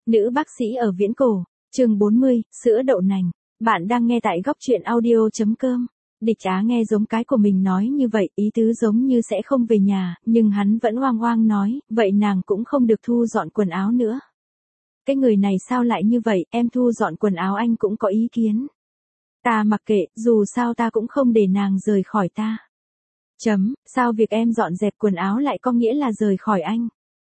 Nữ bác sĩ ở Viễn Cổ, chương 40, sữa đậu nành. Bạn đang nghe tại góc truyện audio.com. Địch Á nghe giống cái của mình nói như vậy, ý tứ giống như sẽ không về nhà, nhưng hắn vẫn oang oang nói, vậy nàng cũng không được thu dọn quần áo nữa. Cái người này sao lại như vậy, em thu dọn quần áo anh cũng có ý kiến. Ta mặc kệ, dù sao ta cũng không để nàng rời khỏi ta. Sao việc em dọn dẹp quần áo lại có nghĩa là rời khỏi anh?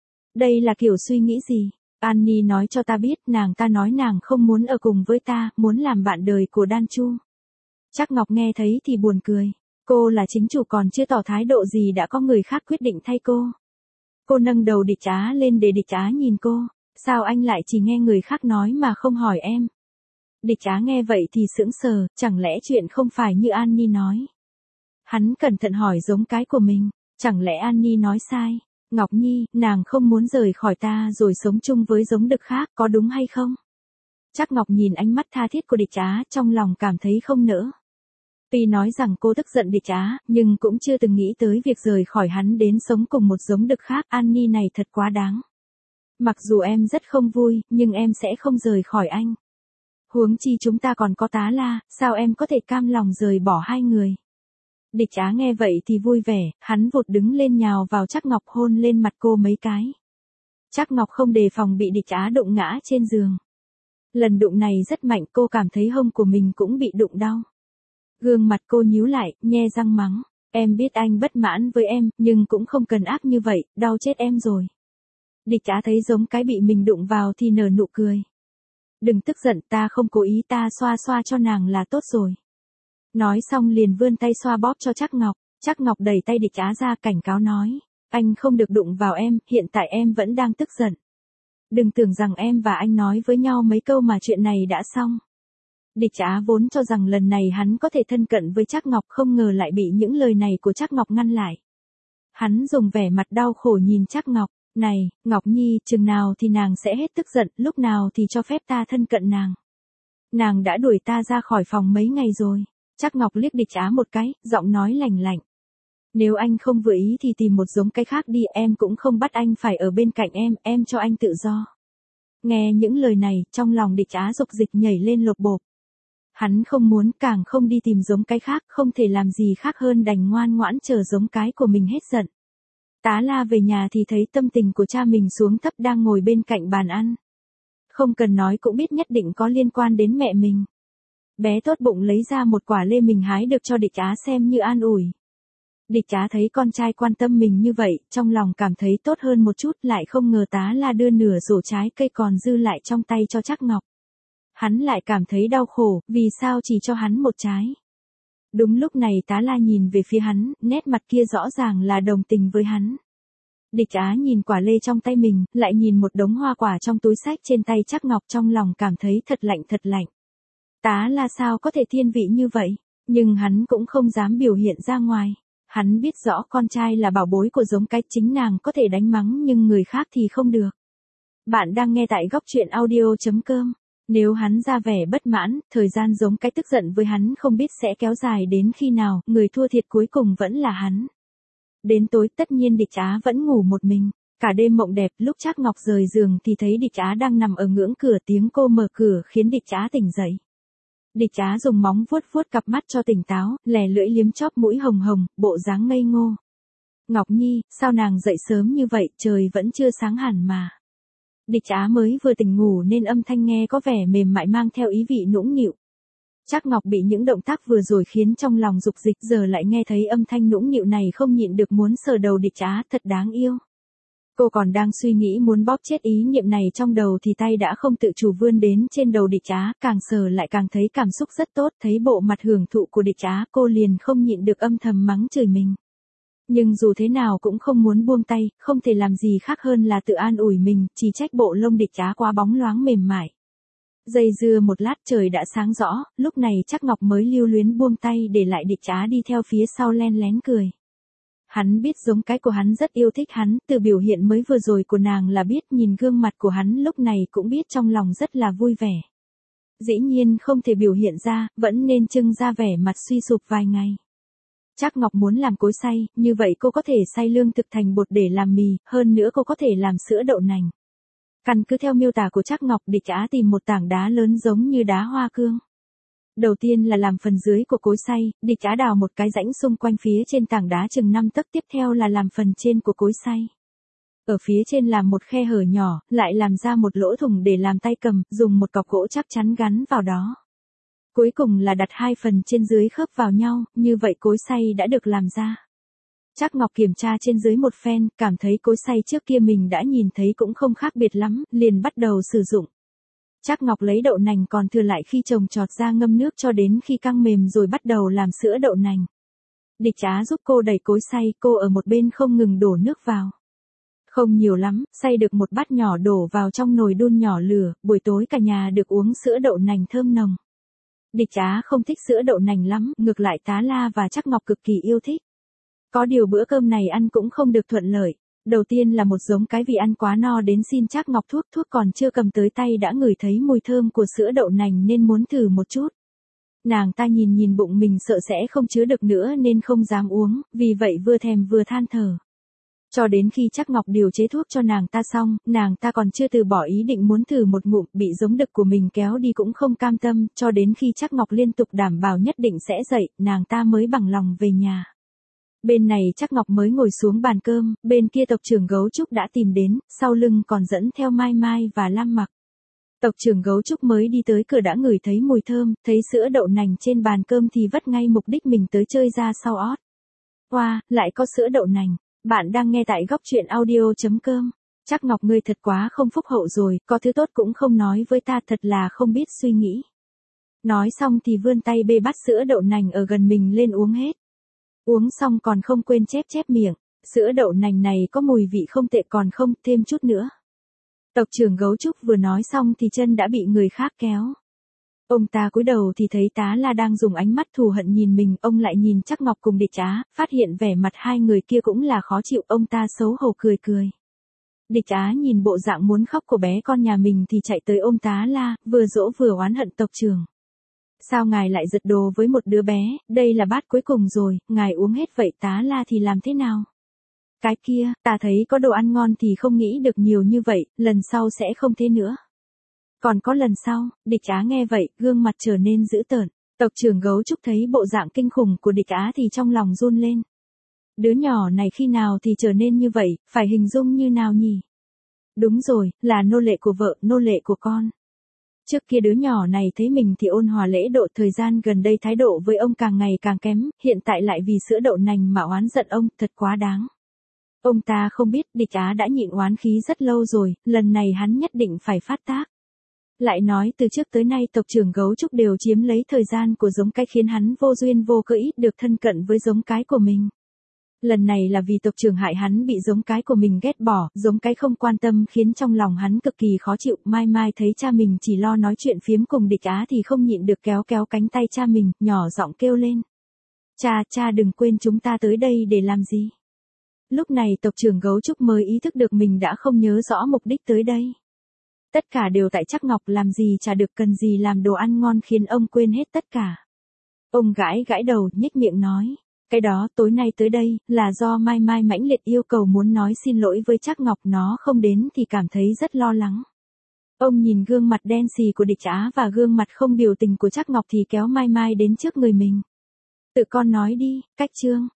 Đây là kiểu suy nghĩ gì? Annie nói cho ta biết ta nói nàng không muốn ở cùng với ta, muốn làm bạn đời của Đan Chu. Trác Ngọc nghe thấy thì buồn cười. Cô là chính chủ còn chưa tỏ thái độ gì đã có người khác quyết định thay cô. Cô nâng đầu Địch Á lên để Địch Á nhìn cô. Sao anh lại chỉ nghe người khác nói mà không hỏi em? Địch Á nghe vậy thì sững sờ, chẳng lẽ chuyện không phải như Annie nói? Hắn cẩn thận hỏi giống cái của mình, chẳng lẽ Annie nói sai? Ngọc Nhi, nàng không muốn rời khỏi ta rồi sống chung với giống đực khác, có đúng hay không? Trác Ngọc nhìn ánh mắt tha thiết của Địch Á, trong lòng cảm thấy không nỡ. Tuy nói rằng cô tức giận Địch Á, nhưng cũng chưa từng nghĩ tới việc rời khỏi hắn đến sống cùng một giống đực khác. Annie này thật quá đáng. Mặc dù em rất không vui, nhưng em sẽ không rời khỏi anh. Huống chi chúng ta còn có Tá La, sao em có thể cam lòng rời bỏ hai người? Địch Á nghe vậy thì vui vẻ, hắn vụt đứng lên nhào vào Trác Ngọc hôn lên mặt cô mấy cái. Trác Ngọc không đề phòng bị Địch Á đụng ngã trên giường. Lần đụng này rất mạnh, cô cảm thấy hông của mình cũng bị đụng đau. Gương mặt cô nhíu lại, nhe răng mắng, em biết anh bất mãn với em, nhưng cũng không cần ác như vậy, đau chết em rồi. Địch Á thấy giống cái bị mình đụng vào thì nở nụ cười. Đừng tức giận, ta không cố ý, ta xoa xoa cho nàng là tốt rồi. Nói xong liền vươn tay xoa bóp cho Trác Ngọc. Trác Ngọc đẩy tay Địch Á ra cảnh cáo nói, anh không được đụng vào em, hiện tại em vẫn đang tức giận. Đừng tưởng rằng em và anh nói với nhau mấy câu mà chuyện này đã xong. Địch Á vốn cho rằng lần này hắn có thể thân cận với Trác Ngọc, không ngờ lại bị những lời này của Trác Ngọc ngăn lại. Hắn dùng vẻ mặt đau khổ nhìn Trác Ngọc, này, Ngọc Nhi, chừng nào thì nàng sẽ hết tức giận, lúc nào thì cho phép ta thân cận nàng. Nàng đã đuổi ta ra khỏi phòng mấy ngày rồi. Trác Ngọc liếc Địch Á một cái, giọng nói lạnh lạnh. Nếu anh không vừa ý thì tìm một giống cái khác đi, em cũng không bắt anh phải ở bên cạnh em cho anh tự do. Nghe những lời này, trong lòng Địch Á dục dịch nhảy lên lột bộp. Hắn không muốn, càng không đi tìm giống cái khác, không thể làm gì khác hơn đành ngoan ngoãn chờ giống cái của mình hết giận. Tá La về nhà thì thấy tâm tình của cha mình xuống thấp đang ngồi bên cạnh bàn ăn. Không cần nói cũng biết nhất định có liên quan đến mẹ mình. Bé tốt bụng lấy ra một quả lê mình hái được cho Địch Á xem như an ủi. Địch Á thấy con trai quan tâm mình như vậy, trong lòng cảm thấy tốt hơn một chút, lại không ngờ Tá La đưa nửa rổ trái cây còn dư lại trong tay cho Trác Ngọc. Hắn lại cảm thấy đau khổ, vì sao chỉ cho hắn một trái. Đúng lúc này Tá La nhìn về phía hắn, nét mặt kia rõ ràng là đồng tình với hắn. Địch Á nhìn quả lê trong tay mình, lại nhìn một đống hoa quả trong túi xách trên tay Trác Ngọc, trong lòng cảm thấy thật lạnh thật lạnh. Tá La sao có thể thiên vị như vậy, nhưng hắn cũng không dám biểu hiện ra ngoài. Hắn biết rõ con trai là bảo bối của giống cái, chính nàng có thể đánh mắng nhưng người khác thì không được. Bạn đang nghe tại góc truyện audio.com. Nếu hắn ra vẻ bất mãn, thời gian giống cái tức giận với hắn không biết sẽ kéo dài đến khi nào, người thua thiệt cuối cùng vẫn là hắn. Đến tối tất nhiên Địch Á vẫn ngủ một mình. Cả đêm mộng đẹp, lúc Trác Ngọc rời giường thì thấy Địch Á đang nằm ở ngưỡng cửa, tiếng cô mở cửa khiến Địch Á tỉnh dậy. Địch Á dùng móng vuốt vuốt cặp mắt cho tỉnh táo, lè lưỡi liếm chóp mũi hồng hồng, bộ dáng ngây ngô. Ngọc Nhi, sao nàng dậy sớm như vậy, trời vẫn chưa sáng hẳn mà. Địch Á mới vừa tỉnh ngủ nên âm thanh nghe có vẻ mềm mại mang theo ý vị nũng nịu. Trác Ngọc bị những động tác vừa rồi khiến trong lòng dục dịch, giờ lại nghe thấy âm thanh nũng nịu này không nhịn được muốn sờ đầu Địch Á, thật đáng yêu. Cô còn đang suy nghĩ muốn bóp chết ý niệm này trong đầu thì tay đã không tự chủ vươn đến trên đầu Địch Á, càng sờ lại càng thấy cảm xúc rất tốt, thấy bộ mặt hưởng thụ của Địch Á, cô liền không nhịn được âm thầm mắng chửi mình. Nhưng dù thế nào cũng không muốn buông tay, không thể làm gì khác hơn là tự an ủi mình, chỉ trách bộ lông Địch Á quá bóng loáng mềm mại. Dây dưa một lát trời đã sáng rõ, lúc này Trác Ngọc mới lưu luyến buông tay để lại Địch Á đi theo phía sau len lén cười. Hắn biết giống cái của hắn rất yêu thích hắn, từ biểu hiện mới vừa rồi của nàng là biết, nhìn gương mặt của hắn lúc này cũng biết trong lòng rất là vui vẻ. Dĩ nhiên không thể biểu hiện ra, vẫn nên trưng ra vẻ mặt suy sụp vài ngày. Trác Ngọc muốn làm cối xay, như vậy cô có thể xay lương thực thành bột để làm mì, hơn nữa cô có thể làm sữa đậu nành. Căn cứ theo miêu tả của Trác Ngọc, Địch Á tìm một tảng đá lớn giống như đá hoa cương. Đầu tiên là làm phần dưới của cối xay, Địch Á đào một cái rãnh xung quanh phía trên tảng đá chừng 5 tấc, tiếp theo là làm phần trên của cối xay. Ở phía trên làm một khe hở nhỏ, lại làm ra một lỗ thủng để làm tay cầm, dùng một cọc gỗ chắc chắn gắn vào đó. Cuối cùng là đặt hai phần trên dưới khớp vào nhau, như vậy cối xay đã được làm ra. Trác Ngọc kiểm tra trên dưới một phen, cảm thấy cối xay trước kia mình đã nhìn thấy cũng không khác biệt lắm, liền bắt đầu sử dụng. Trác Ngọc lấy đậu nành còn thừa lại khi trồng trọt ra ngâm nước cho đến khi căng mềm rồi bắt đầu làm sữa đậu nành. Địch Á giúp cô đẩy cối xay, cô ở một bên không ngừng đổ nước vào. Không nhiều lắm, xay được một bát nhỏ đổ vào trong nồi đun nhỏ lửa, buổi tối cả nhà được uống sữa đậu nành thơm nồng. Địch Á không thích sữa đậu nành lắm, ngược lại Tá La và Trác Ngọc cực kỳ yêu thích. Có điều bữa cơm này ăn cũng không được thuận lợi. Đầu tiên là một giống cái vì ăn quá no đến xin Trác Ngọc thuốc còn chưa cầm tới tay đã ngửi thấy mùi thơm của sữa đậu nành nên muốn thử một chút. Nàng ta nhìn bụng mình sợ sẽ không chứa được nữa nên không dám uống, vì vậy vừa thèm vừa than thở. Cho đến khi Trác Ngọc điều chế thuốc cho nàng ta xong, nàng ta còn chưa từ bỏ ý định muốn thử một ngụm, bị giống đực của mình kéo đi cũng không cam tâm, cho đến khi Trác Ngọc liên tục đảm bảo nhất định sẽ dậy, nàng ta mới bằng lòng về nhà. Bên này Trác Ngọc mới ngồi xuống bàn cơm, bên kia tộc trưởng Gấu Trúc đã tìm đến, sau lưng còn dẫn theo Mai Mai và Lam Mặc. Tộc trưởng Gấu Trúc mới đi tới cửa đã ngửi thấy mùi thơm, thấy sữa đậu nành trên bàn cơm thì vất ngay mục đích mình tới chơi ra sau ót. Wow, lại có sữa đậu nành. Bạn đang nghe tại góc truyện audio.com. Trác Ngọc ngươi thật quá không phúc hậu rồi, có thứ tốt cũng không nói với ta, thật là không biết suy nghĩ. Nói xong thì vươn tay bê bát sữa đậu nành ở gần mình lên uống hết. Uống xong còn không quên chép miệng, sữa đậu nành này có mùi vị không tệ, còn không, thêm chút nữa. Tộc trưởng Gấu Trúc vừa nói xong thì chân đã bị người khác kéo. Ông ta cúi đầu thì thấy Tá La đang dùng ánh mắt thù hận nhìn mình, ông lại nhìn Trác Ngọc cùng Địch Á, phát hiện vẻ mặt hai người kia cũng là khó chịu, ông ta xấu hổ cười. Địch Á nhìn bộ dạng muốn khóc của bé con nhà mình thì chạy tới ôm Tá La, vừa dỗ vừa oán hận tộc trưởng. Sao ngài lại giật đồ với một đứa bé, đây là bát cuối cùng rồi, ngài uống hết vậy Tá La thì làm thế nào? Cái kia, ta thấy có đồ ăn ngon thì không nghĩ được nhiều như vậy, lần sau sẽ không thế nữa. Còn có lần sau, Địch Á nghe vậy, gương mặt trở nên dữ tợn. Tộc trưởng Gấu Trúc thấy bộ dạng kinh khủng của Địch Á thì trong lòng run lên. Đứa nhỏ này khi nào thì trở nên như vậy, phải hình dung như nào nhỉ? Đúng rồi, là nô lệ của vợ, nô lệ của con. Trước kia đứa nhỏ này thấy mình thì ôn hòa lễ độ, thời gian gần đây thái độ với ông càng ngày càng kém, hiện tại lại vì sữa đậu nành mà oán giận ông, thật quá đáng. Ông ta không biết Địch Á đã nhịn oán khí rất lâu rồi, lần này hắn nhất định phải phát tác. Lại nói từ trước tới nay tộc trưởng Gấu Trúc đều chiếm lấy thời gian của giống cái khiến hắn vô duyên vô cớ ít được thân cận với giống cái của mình. Lần này là vì tộc trưởng hại hắn bị giống cái của mình ghét bỏ, giống cái không quan tâm khiến trong lòng hắn cực kỳ khó chịu. Mai Mai thấy cha mình chỉ lo nói chuyện phiếm cùng Địch Á thì không nhịn được kéo cánh tay cha mình, nhỏ giọng kêu lên. Cha đừng quên chúng ta tới đây để làm gì. Lúc này tộc trưởng Gấu Trúc mới ý thức được mình đã không nhớ rõ mục đích tới đây. Tất cả đều tại Trác Ngọc, làm gì chả được, cần gì làm đồ ăn ngon khiến ông quên hết tất cả. Ông gãi đầu, nhếch miệng nói. Cái đó, tối nay tới đây, là do Mai Mai mãnh liệt yêu cầu muốn nói xin lỗi với Trác Ngọc, nó không đến thì cảm thấy rất lo lắng. Ông nhìn gương mặt đen xì của Địch Á và gương mặt không biểu tình của Trác Ngọc thì kéo Mai Mai đến trước người mình. Tự con nói đi, cách chương.